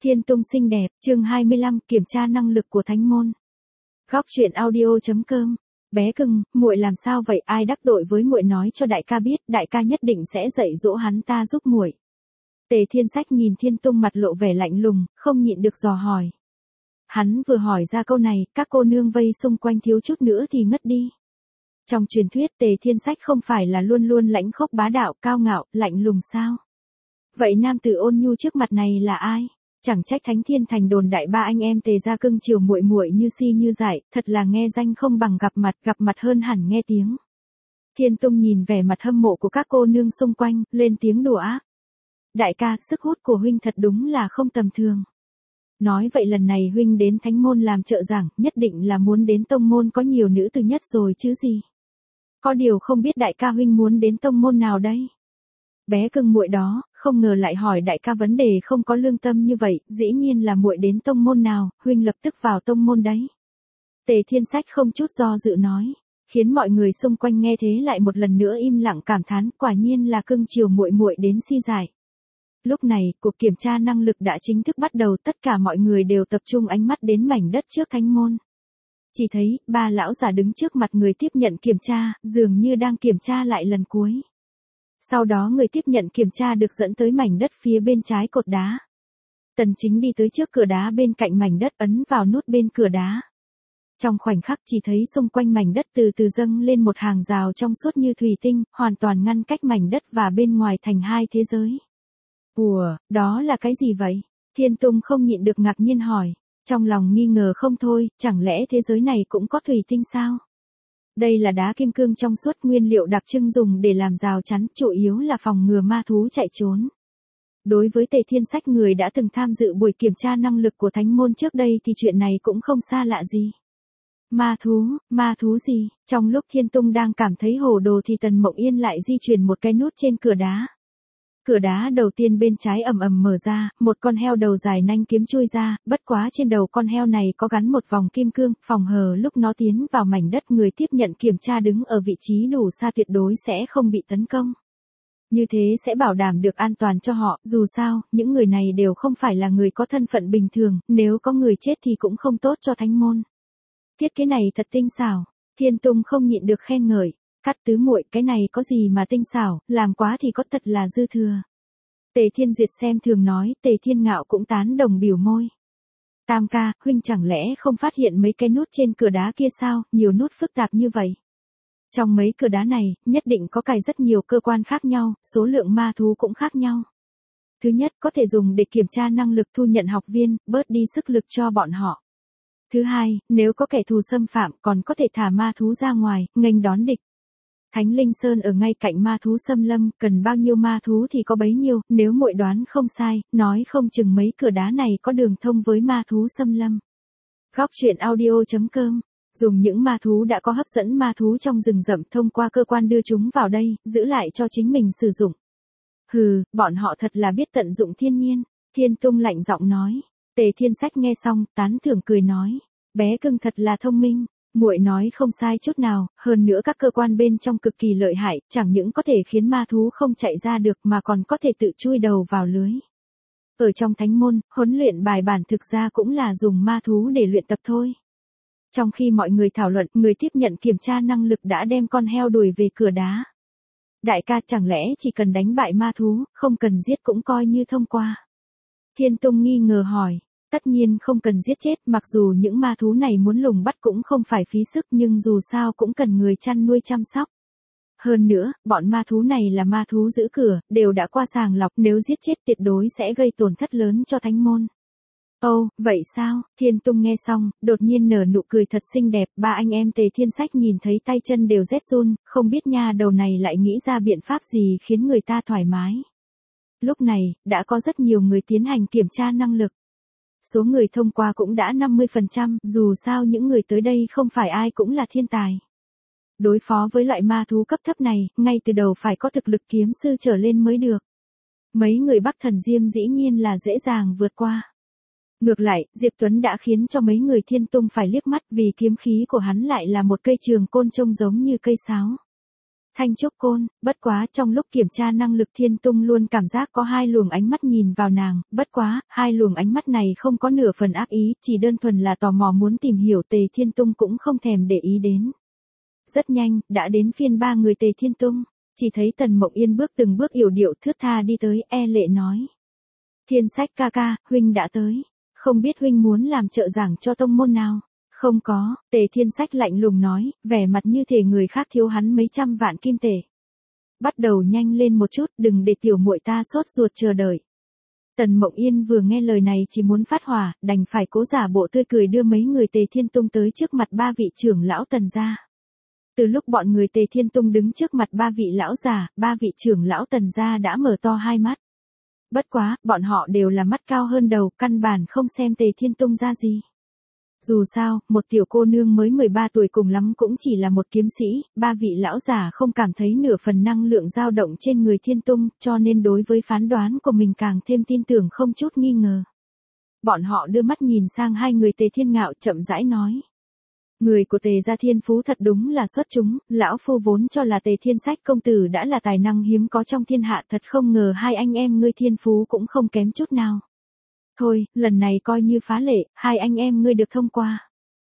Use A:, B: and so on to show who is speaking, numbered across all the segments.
A: Thiên Tung xinh đẹp, chương 25, kiểm tra năng lực của thánh môn. Góc truyện audio.com. Bé cưng, muội làm sao vậy? Ai đắc tội với muội nói cho đại ca biết, đại ca nhất định sẽ dạy dỗ hắn ta giúp muội. Tề Thiên Sách nhìn Thiên Tung mặt lộ vẻ lạnh lùng, không nhịn được dò hỏi. Hắn vừa hỏi ra câu này, các cô nương vây xung quanh thiếu chút nữa thì ngất đi. Trong truyền thuyết Tề Thiên Sách không phải là luôn luôn lãnh khốc bá đạo, cao ngạo, lạnh lùng sao? Vậy nam tử ôn nhu trước mặt này là ai? Chẳng trách Thánh Thiên Thành đồn đại ba anh em Tề gia cưng chiều muội muội như si như dại, thật là nghe danh không bằng gặp mặt hơn hẳn nghe tiếng. Thiên Tung nhìn vẻ mặt hâm mộ của các cô nương xung quanh, lên tiếng đùa ác. Đại ca, sức hút của huynh thật đúng là không tầm thường. Nói vậy lần này huynh đến thánh môn làm trợ giảng, nhất định là muốn đến tông môn có nhiều nữ tử nhất rồi chứ gì. Có điều không biết đại ca huynh muốn đến tông môn nào đây? Bé cưng muội đó, không ngờ lại hỏi đại ca vấn đề không có lương tâm như vậy, dĩ nhiên là muội đến tông môn nào, huynh lập tức vào tông môn đấy. Tề Thiên Sách không chút do dự nói, khiến mọi người xung quanh nghe thế lại một lần nữa im lặng cảm thán, quả nhiên là cưng chiều muội muội đến si dại. Lúc này, cuộc kiểm tra năng lực đã chính thức bắt đầu, tất cả mọi người đều tập trung ánh mắt đến mảnh đất trước thánh môn. Chỉ thấy, ba lão già đứng trước mặt người tiếp nhận kiểm tra, dường như đang kiểm tra lại lần cuối. Sau đó người tiếp nhận kiểm tra được dẫn tới mảnh đất phía bên trái cột đá. Tần Chính đi tới trước cửa đá bên cạnh mảnh đất ấn vào nút bên cửa đá. Trong khoảnh khắc chỉ thấy xung quanh mảnh đất từ từ dâng lên một hàng rào trong suốt như thủy tinh, hoàn toàn ngăn cách mảnh đất và bên ngoài thành hai thế giới. Ủa, đó là cái gì vậy? Thiên Tung không nhịn được ngạc nhiên hỏi. Trong lòng nghi ngờ không thôi, chẳng lẽ thế giới này cũng có thủy tinh sao? Đây là đá kim cương trong suốt, nguyên liệu đặc trưng dùng để làm rào chắn, chủ yếu là phòng ngừa ma thú chạy trốn. Đối với Tề Thiên Sách, người đã từng tham dự buổi kiểm tra năng lực của thánh môn trước đây thì chuyện này cũng không xa lạ gì. Ma thú gì? Trong lúc Thiên Tung đang cảm thấy hồ đồ thì Tần Mộng Yên lại di chuyển một cái nút trên cửa đá. Cửa đá đầu tiên bên trái ầm ầm mở ra, một con heo đầu dài nanh kiếm chui ra, bất quá trên đầu con heo này có gắn một vòng kim cương, phòng hờ lúc nó tiến vào mảnh đất, người tiếp nhận kiểm tra đứng ở vị trí đủ xa tuyệt đối sẽ không bị tấn công. Như thế sẽ bảo đảm được an toàn cho họ, dù sao, những người này đều không phải là người có thân phận bình thường, nếu có người chết thì cũng không tốt cho thánh môn. Thiết kế này thật tinh xảo, Thiên Tung không nhịn được khen ngợi. Cát tứ muội, cái này có gì mà tinh xảo, làm quá thì có thật là dư thừa. Tề Thiên Duyệt xem thường nói, Tề Thiên Ngạo cũng tán đồng biểu môi. Tam ca, huynh chẳng lẽ không phát hiện mấy cái nút trên cửa đá kia sao, nhiều nút phức tạp như vậy. Trong mấy cửa đá này, nhất định có cài rất nhiều cơ quan khác nhau, số lượng ma thú cũng khác nhau. Thứ nhất, có thể dùng để kiểm tra năng lực thu nhận học viên, bớt đi sức lực cho bọn họ. Thứ hai, nếu có kẻ thù xâm phạm còn có thể thả ma thú ra ngoài, nghênh đón địch. Thánh Linh Sơn ở ngay cạnh ma thú xâm lâm, cần bao nhiêu ma thú thì có bấy nhiêu, nếu muội đoán không sai, nói không chừng mấy cửa đá này có đường thông với ma thú xâm lâm. Góc truyện audio.com. Dùng những ma thú đã có hấp dẫn ma thú trong rừng rậm thông qua cơ quan đưa chúng vào đây, giữ lại cho chính mình sử dụng. Hừ, bọn họ thật là biết tận dụng thiên nhiên. Thiên Tung lạnh giọng nói. Tề Thiên Sách nghe xong, tán thưởng cười nói. Bé cưng thật là thông minh. Muội nói không sai chút nào, hơn nữa các cơ quan bên trong cực kỳ lợi hại, chẳng những có thể khiến ma thú không chạy ra được mà còn có thể tự chui đầu vào lưới. Ở trong thánh môn, huấn luyện bài bản thực ra cũng là dùng ma thú để luyện tập thôi. Trong khi mọi người thảo luận, người tiếp nhận kiểm tra năng lực đã đem con heo đuổi về cửa đá. Đại ca, chẳng lẽ chỉ cần đánh bại ma thú, không cần giết cũng coi như thông qua? Thiên Tung nghi ngờ hỏi. Tất nhiên không cần giết chết, mặc dù những ma thú này muốn lùng bắt cũng không phải phí sức, nhưng dù sao cũng cần người chăn nuôi chăm sóc. Hơn nữa, bọn ma thú này là ma thú giữ cửa, đều đã qua sàng lọc, nếu giết chết tuyệt đối sẽ gây tổn thất lớn cho thánh môn. Ồ, vậy sao? Thiên Tung nghe xong, đột nhiên nở nụ cười thật xinh đẹp, ba anh em Tề Thiên Sách nhìn thấy tay chân đều rét run, không biết nha đầu này lại nghĩ ra biện pháp gì khiến người ta thoải mái. Lúc này, đã có rất nhiều người tiến hành kiểm tra năng lực. Số người thông qua cũng đã 50%, dù sao những người tới đây không phải ai cũng là thiên tài. Đối phó với loại ma thú cấp thấp này, ngay từ đầu phải có thực lực kiếm sư trở lên mới được. Mấy người Bắc Thần Diêm dĩ nhiên là dễ dàng vượt qua. Ngược lại, Diệp Tuấn đã khiến cho mấy người Thiên Tung phải liếc mắt vì kiếm khí của hắn lại là một cây trường côn trông giống như cây sáo. Thanh trúc côn, bất quá trong lúc kiểm tra năng lực Thiên Tung luôn cảm giác có hai luồng ánh mắt nhìn vào nàng, bất quá, hai luồng ánh mắt này không có nửa phần ác ý, chỉ đơn thuần là tò mò muốn tìm hiểu Tề Thiên Tung cũng không thèm để ý đến. Rất nhanh, đã đến phiên ba người Tề Thiên Tung, chỉ thấy Tần Mộng Yên bước từng bước yểu điệu thướt tha đi tới, e lệ nói. Thiên Sách ca ca, huynh đã tới, không biết huynh muốn làm trợ giảng cho tông môn nào? Không có, Tề Thiên Sách lạnh lùng nói, vẻ mặt như thể người khác thiếu hắn mấy trăm vạn kim tệ. Bắt đầu nhanh lên một chút, đừng để tiểu muội ta sốt ruột chờ đợi. Tần Mộng Yên vừa nghe lời này chỉ muốn phát hỏa, đành phải cố giả bộ tươi cười đưa mấy người Tề Thiên Tung tới trước mặt ba vị trưởng lão Tần gia. Từ lúc bọn người Tề Thiên Tung đứng trước mặt ba vị lão già, ba vị trưởng lão Tần gia đã mở to hai mắt. Bất quá, bọn họ đều là mắt cao hơn đầu, căn bản không xem Tề Thiên Tung ra gì. Dù sao, một tiểu cô nương mới 13 tuổi cùng lắm cũng chỉ là một kiếm sĩ, ba vị lão già không cảm thấy nửa phần năng lượng dao động trên người Thiên Tung, cho nên đối với phán đoán của mình càng thêm tin tưởng không chút nghi ngờ. Bọn họ đưa mắt nhìn sang hai người Tề Thiên Ngạo chậm rãi nói. Người của Tề gia thiên phú thật đúng là xuất chúng, lão phu vốn cho là Tề Thiên Sách công tử đã là tài năng hiếm có trong thiên hạ, thật không ngờ hai anh em ngươi thiên phú cũng không kém chút nào. Thôi, lần này coi như phá lệ, hai anh em ngươi được thông qua.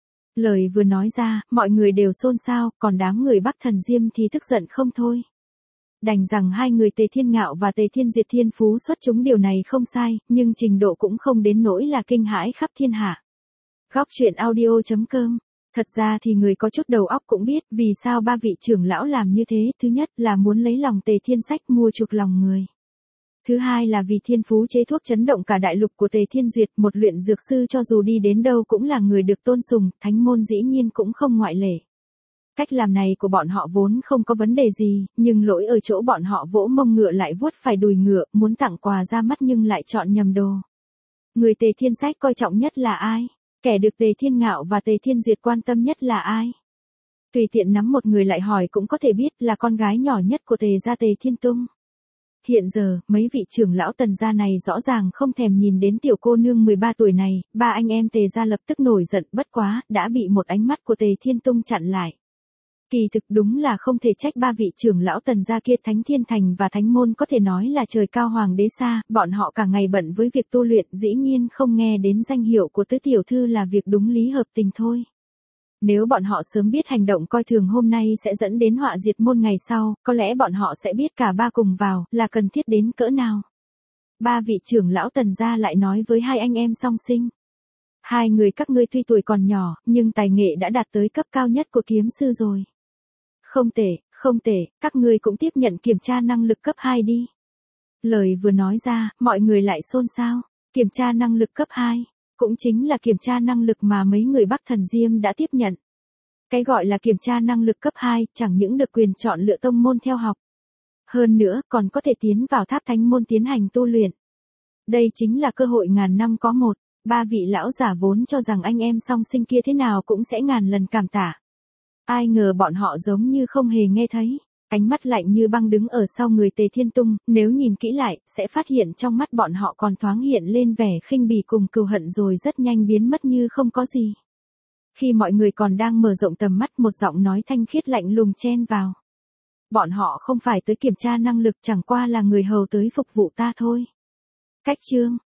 A: Lời vừa nói ra, mọi người đều xôn xao, còn đám người Bắc Thần Diêm thì tức giận không thôi. Đành rằng hai người Tề Thiên Ngạo và Tề Thiên Diệt thiên phú xuất chúng điều này không sai, nhưng trình độ cũng không đến nỗi là kinh hãi khắp thiên hạ. Góc truyện audio.com. Thật ra thì người có chút đầu óc cũng biết vì sao ba vị trưởng lão làm như thế, thứ nhất là muốn lấy lòng Tề Thiên Sách mua chuộc lòng người. Thứ hai là vì thiên phú chế thuốc chấn động cả đại lục của Tề Thiên Duyệt, một luyện dược sư cho dù đi đến đâu cũng là người được tôn sùng, thánh môn dĩ nhiên cũng không ngoại lệ. Cách làm này của bọn họ vốn không có vấn đề gì, nhưng lỗi ở chỗ bọn họ vỗ mông ngựa lại vuốt phải đùi ngựa, muốn tặng quà ra mắt nhưng lại chọn nhầm đồ. Người Tề Thiên Sách coi trọng nhất là ai? Kẻ được Tề Thiên Ngạo và Tề Thiên Duyệt quan tâm nhất là ai? Tùy tiện nắm một người lại hỏi cũng có thể biết là con gái nhỏ nhất của Tề gia Tề Thiên Tung. Hiện giờ, mấy vị trưởng lão Tần gia này rõ ràng không thèm nhìn đến tiểu cô nương 13 tuổi này, ba anh em Tề gia lập tức nổi giận, bất quá, đã bị một ánh mắt của Tề Thiên Tung chặn lại. Kỳ thực đúng là không thể trách ba vị trưởng lão Tần gia kia, Thánh Thiên Thành và Thánh Môn có thể nói là trời cao hoàng đế xa, bọn họ cả ngày bận với việc tu luyện, dĩ nhiên không nghe đến danh hiệu của tứ tiểu thư là việc đúng lý hợp tình thôi. Nếu bọn họ sớm biết hành động coi thường hôm nay sẽ dẫn đến họa diệt môn ngày sau, có lẽ bọn họ sẽ biết cả ba cùng vào là cần thiết đến cỡ nào. Ba vị trưởng lão Tần gia lại nói với hai anh em song sinh. Hai người các ngươi tuy tuổi còn nhỏ, nhưng tài nghệ đã đạt tới cấp cao nhất của kiếm sư rồi. Không tệ, các ngươi cũng tiếp nhận kiểm tra năng lực cấp 2 đi. Lời vừa nói ra, mọi người lại xôn xao. Kiểm tra năng lực cấp 2, cũng chính là kiểm tra năng lực mà mấy người Bắc Thần Diêm đã tiếp nhận. Cái gọi là kiểm tra năng lực cấp 2, chẳng những được quyền chọn lựa tông môn theo học. Hơn nữa, còn có thể tiến vào tháp thánh môn tiến hành tu luyện. Đây chính là cơ hội ngàn năm có một. Ba vị lão giả vốn cho rằng anh em song sinh kia thế nào cũng sẽ ngàn lần cảm tạ. Ai ngờ bọn họ giống như không hề nghe thấy. Ánh mắt lạnh như băng đứng ở sau người Tề Thiên Tung, nếu nhìn kỹ lại, sẽ phát hiện trong mắt bọn họ còn thoáng hiện lên vẻ khinh bỉ cùng cừu hận rồi rất nhanh biến mất như không có gì. Khi mọi người còn đang mở rộng tầm mắt, một giọng nói thanh khiết lạnh lùng chen vào. Bọn họ không phải tới kiểm tra năng lực, chẳng qua là người hầu tới phục vụ ta thôi. Cách chương